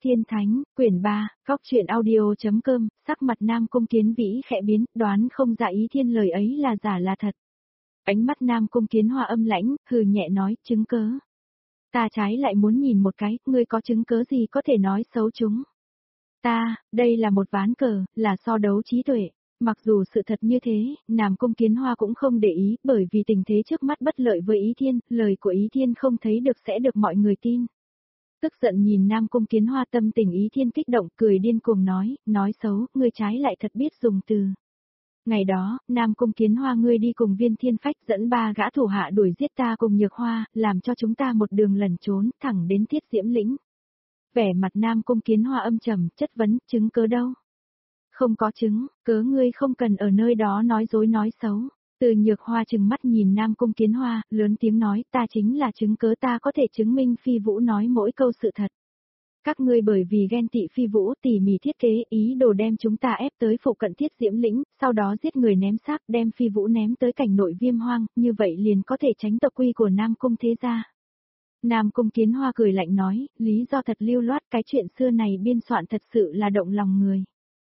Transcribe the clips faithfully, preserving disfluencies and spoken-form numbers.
Tiên Thánh, quyển ba, Góc truyện audio.com, sắc mặt Nam Cung Kiến Vĩ khẽ biến, đoán không ra Ý Thiên lời ấy là giả là thật. Ánh mắt Nam Cung Kiến Hoa âm lãnh, hừ nhẹ nói, chứng cớ. Ta trái lại muốn nhìn một cái, ngươi có chứng cớ gì có thể nói xấu chúng. Ta, đây là một ván cờ, là so đấu trí tuệ. Mặc dù sự thật như thế, Nam Cung Kiến Hoa cũng không để ý, bởi vì tình thế trước mắt bất lợi với Ý Thiên, lời của Ý Thiên không thấy được sẽ được mọi người tin. Tức giận nhìn Nam Cung Kiến Hoa, tâm tình Ý Thiên kích động, cười điên cuồng nói, nói xấu, ngươi trái lại thật biết dùng từ. Ngày đó, Nam Cung Kiến Hoa ngươi đi cùng Viên Thiên Phách dẫn ba gã thủ hạ đuổi giết ta cùng Nhược Hoa, làm cho chúng ta một đường lẩn trốn, thẳng đến Thiết Diễm Lĩnh. Vẻ mặt Nam Cung Kiến Hoa âm trầm, chất vấn, chứng cớ đâu? Không có chứng, cớ ngươi không cần ở nơi đó nói dối nói xấu. Từ Nhược Hoa trừng mắt nhìn Nam Cung Kiến Hoa, lớn tiếng nói, ta chính là chứng cớ, ta có thể chứng minh Phi Vũ nói mỗi câu sự thật. Các ngươi bởi vì ghen tị Phi Vũ tỉ mỉ thiết kế ý đồ đem chúng ta ép tới phụ cận Thiết Diễm Lĩnh, sau đó giết người ném xác, đem Phi Vũ ném tới cảnh nội Viêm Hoang, như vậy liền có thể tránh tộc quy của Nam Cung thế gia. Nam Cung Kiến Hoa cười lạnh nói, lý do thật lưu loát, cái chuyện xưa này biên soạn thật sự là động lòng người.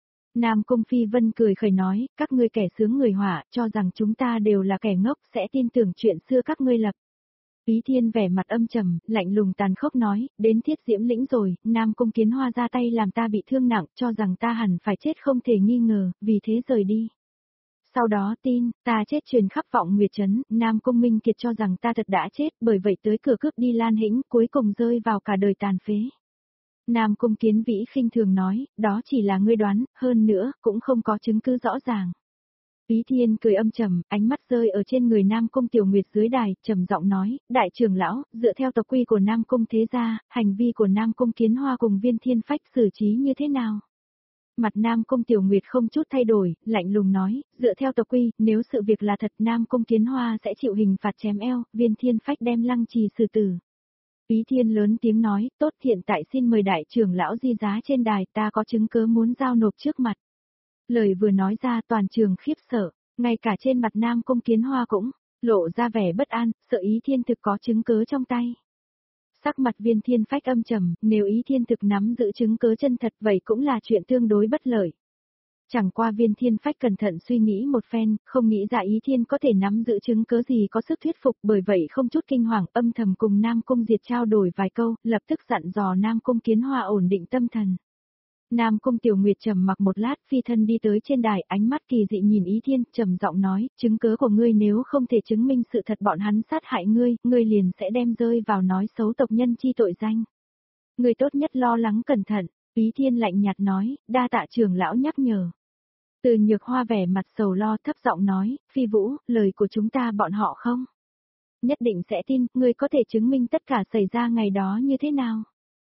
Nam Cung Phi Vân cười khẩy nói, các ngươi kẻ sướng người họa, cho rằng chúng ta đều là kẻ ngốc sẽ tin tưởng chuyện xưa các ngươi lập. Ý Thiên vẻ mặt âm trầm, lạnh lùng tàn khốc nói, đến Thiết Diễm Lĩnh rồi, Nam Cung Kiến Hoa ra tay làm ta bị thương nặng, cho rằng ta hẳn phải chết không thể nghi ngờ, vì thế rời đi. Sau đó tin, ta chết truyền khắp Vọng Nguyệt Trấn, Nam Cung Minh Kiệt cho rằng ta thật đã chết, bởi vậy tới cửa cướp đi Lan Hĩnh, cuối cùng rơi vào cả đời tàn phế. Nam Cung Kiến Vĩ khinh thường nói, đó chỉ là ngươi đoán, hơn nữa, cũng không có chứng cứ rõ ràng. Ý Thiên cười âm trầm, ánh mắt rơi ở trên người Nam Cung Tiểu Nguyệt dưới đài, trầm giọng nói, đại trưởng lão, dựa theo tộc quy của Nam Cung thế gia, hành vi của Nam Cung Kiến Hoa cùng Viên Thiên Phách xử trí như thế nào? Mặt Nam Cung Tiểu Nguyệt không chút thay đổi, lạnh lùng nói, dựa theo tộc quy, nếu sự việc là thật Nam Cung Kiến Hoa sẽ chịu hình phạt chém eo, Viên Thiên Phách đem lăng trì xử tử. Ý Thiên lớn tiếng nói, tốt, hiện tại xin mời đại trưởng lão di giá trên đài, ta có chứng cớ muốn giao nộp trước mặt. Lời vừa nói ra toàn trường khiếp sợ, ngay cả trên mặt Nam Cung Kiến Hoa cũng lộ ra vẻ bất an, sợ Ý Thiên thực có chứng cớ trong tay. Sắc mặt Viên Thiên Phách âm trầm, nếu Ý Thiên thực nắm giữ chứng cớ chân thật vậy cũng là chuyện tương đối bất lợi. Chẳng qua Viên Thiên Phách cẩn thận suy nghĩ một phen, không nghĩ ra Ý Thiên có thể nắm giữ chứng cớ gì có sức thuyết phục, bởi vậy không chút kinh hoàng, âm thầm cùng Nam Cung Diệt trao đổi vài câu, lập tức dặn dò Nam Cung Kiến Hoa ổn định tâm thần. Nam Cung Tiểu Nguyệt trầm mặc một lát, phi thân đi tới trên đài, ánh mắt kỳ dị nhìn Ý Thiên, trầm giọng nói, chứng cớ của ngươi nếu không thể chứng minh sự thật bọn hắn sát hại ngươi, ngươi liền sẽ đem rơi vào nói xấu tộc nhân chi tội danh. Ngươi tốt nhất lo lắng cẩn thận. Ý Thiên lạnh nhạt nói, đa tạ trưởng lão nhắc nhở. Từ Nhược Hoa vẻ mặt sầu lo, thấp giọng nói, Phi Vũ, lời của chúng ta bọn họ không nhất định sẽ tin, ngươi có thể chứng minh tất cả xảy ra ngày đó như thế nào?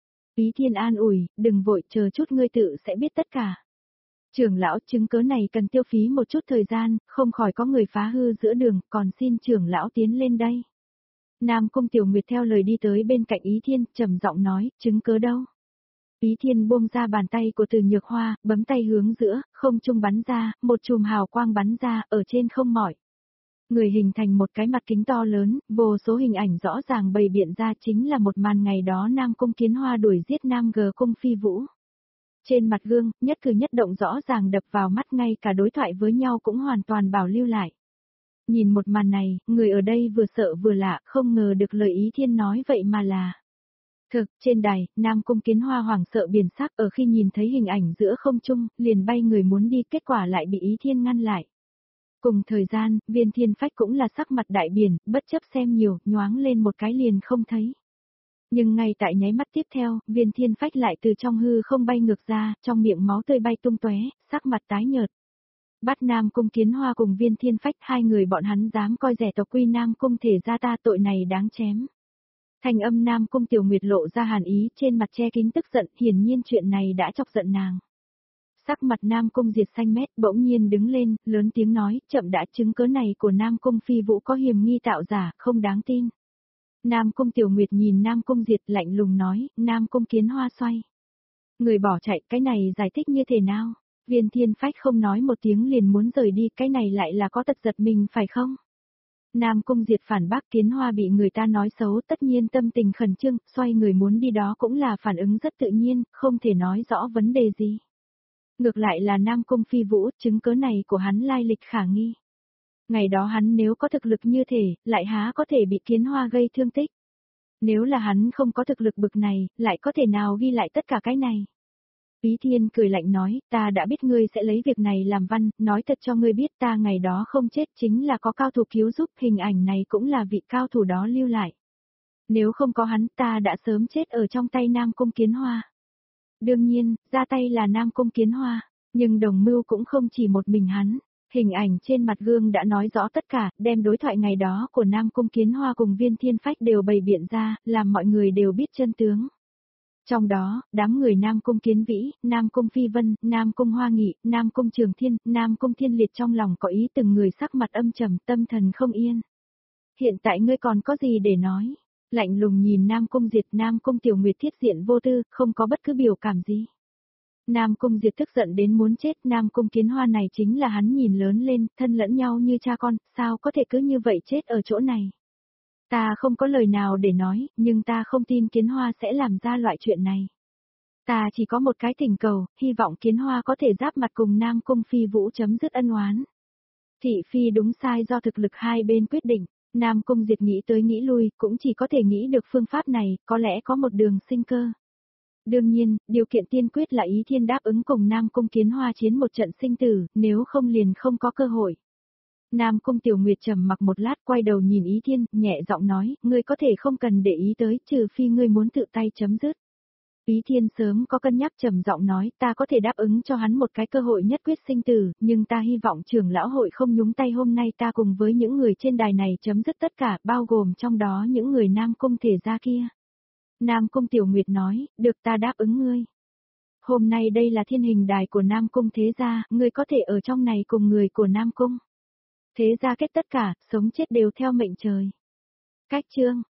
Ý Thiên an ủi, đừng vội, chờ chút ngươi tự sẽ biết tất cả. Trưởng lão, chứng cớ này cần tiêu phí một chút thời gian, không khỏi có người phá hư giữa đường, còn xin trưởng lão tiến lên đây. Nam Cung Tiểu Nguyệt theo lời đi tới bên cạnh Ý Thiên, trầm giọng nói, chứng cớ đâu? Ý Thiên buông ra bàn tay của Từ Nhược Hoa, bấm tay hướng giữa, không trung bắn ra, một chùm hào quang bắn ra, ở trên không mỏi. Người hình thành một cái mặt kính to lớn, vô số hình ảnh rõ ràng bày biện ra chính là một màn ngày đó Nam Cung Kiến Hoa đuổi giết Nam G Cung Phi Vũ. Trên mặt gương, nhất cử nhất động rõ ràng đập vào mắt, ngay cả đối thoại với nhau cũng hoàn toàn bảo lưu lại. Nhìn một màn này, người ở đây vừa sợ vừa lạ, không ngờ được lời Ý Thiên nói vậy mà là thực. Trên đài, Nam Cung Kiến Hoa hoảng sợ biển sắc, ở khi nhìn thấy hình ảnh giữa không trung, liền bay người muốn đi, kết quả lại bị Ý Thiên ngăn lại. Cùng thời gian, Viên Thiên Phách cũng là sắc mặt đại biển, bất chấp xem nhiều, nhoáng lên một cái liền không thấy. Nhưng ngay tại nháy mắt tiếp theo, Viên Thiên Phách lại từ trong hư không bay ngược ra, trong miệng máu tươi bay tung tóe, sắc mặt tái nhợt. Bắt Nam Cung Kiến Hoa cùng Viên Thiên Phách, hai người bọn hắn dám coi rẻ tộc quy Nam Cung thể ra, ta tội này đáng chém. Thanh âm Nam Cung Tiểu Nguyệt lộ ra hàn ý, trên mặt che kín tức giận, hiển nhiên chuyện này đã chọc giận nàng. Sắc mặt Nam Cung Diệt xanh mét, bỗng nhiên đứng lên, lớn tiếng nói, chậm đã, chứng cớ này của Nam Cung Phi Vũ có hiểm nghi tạo giả, không đáng tin. Nam Cung Tiểu Nguyệt nhìn Nam Cung Diệt lạnh lùng nói, Nam Cung Kiến Hoa xoay người bỏ chạy, cái này giải thích như thế nào? Viên Thiên Phách không nói một tiếng liền muốn rời đi, cái này lại là có tật giật mình phải không? Nam Cung Diệt phản bác Kiến Hoa bị người ta nói xấu tất nhiên tâm tình khẩn trương, xoay người muốn đi đó cũng là phản ứng rất tự nhiên, không thể nói rõ vấn đề gì. Ngược lại là Nam Cung Phi Vũ, chứng cớ này của hắn lai lịch khả nghi. Ngày đó hắn nếu có thực lực như thể, lại há có thể bị Kiến Hoa gây thương tích. Nếu là hắn không có thực lực bực này, lại có thể nào ghi lại tất cả cái này. Ý Thiên cười lạnh nói, ta đã biết ngươi sẽ lấy việc này làm văn, nói thật cho ngươi biết ta ngày đó không chết chính là có cao thủ cứu giúp, hình ảnh này cũng là vị cao thủ đó lưu lại. Nếu không có hắn ta đã sớm chết ở trong tay Nam Cung Kiến Hoa. Đương nhiên, ra tay là Nam Cung Kiến Hoa, nhưng đồng mưu cũng không chỉ một mình hắn. Hình ảnh trên mặt gương đã nói rõ tất cả, đem đối thoại ngày đó của Nam Cung Kiến Hoa cùng Viên Thiên Phách đều bày biện ra, làm mọi người đều biết chân tướng. Trong đó, đám người Nam Cung Kiến Vĩ, Nam Cung Phi Vân, Nam Cung Hoa Nghị, Nam Cung Trường Thiên, Nam Cung Thiên Liệt trong lòng có ý từng người sắc mặt âm trầm, tâm thần không yên. Hiện tại ngươi còn có gì để nói? Lạnh lùng nhìn Nam Cung Diệt, Nam Cung Tiểu Nguyệt thiết diện vô tư, không có bất cứ biểu cảm gì. Nam Cung Diệt tức giận đến muốn chết, Nam Cung Kiến Hoa này chính là hắn nhìn lớn lên, thân lẫn nhau như cha con, sao có thể cứ như vậy chết ở chỗ này. Ta không có lời nào để nói, nhưng ta không tin Kiến Hoa sẽ làm ra loại chuyện này. Ta chỉ có một cái thỉnh cầu, hy vọng Kiến Hoa có thể giáp mặt cùng Nam Cung Phi Vũ chấm dứt ân oán. Thị phi đúng sai do thực lực hai bên quyết định, Nam Cung Diệt nghĩ tới nghĩ lui, cũng chỉ có thể nghĩ được phương pháp này, có lẽ có một đường sinh cơ. Đương nhiên, điều kiện tiên quyết là Ý Thiên đáp ứng cùng Nam Cung Kiến Hoa chiến một trận sinh tử, nếu không liền không có cơ hội. Nam Cung Tiểu Nguyệt trầm mặc một lát quay đầu nhìn Ý Thiên, nhẹ giọng nói, ngươi có thể không cần để ý tới, trừ phi ngươi muốn tự tay chấm dứt. Ý Thiên sớm có cân nhắc trầm giọng nói, ta có thể đáp ứng cho hắn một cái cơ hội nhất quyết sinh tử, nhưng ta hy vọng trưởng lão hội không nhúng tay hôm nay ta cùng với những người trên đài này chấm dứt tất cả, bao gồm trong đó những người Nam Cung thể gia kia. Nam Cung Tiểu Nguyệt nói, được ta đáp ứng ngươi. Hôm nay đây là thiên hình đài của Nam Cung thế gia, ngươi có thể ở trong này cùng người của Nam Cung thế gia kết tất cả, sống chết đều theo mệnh trời. Cách chương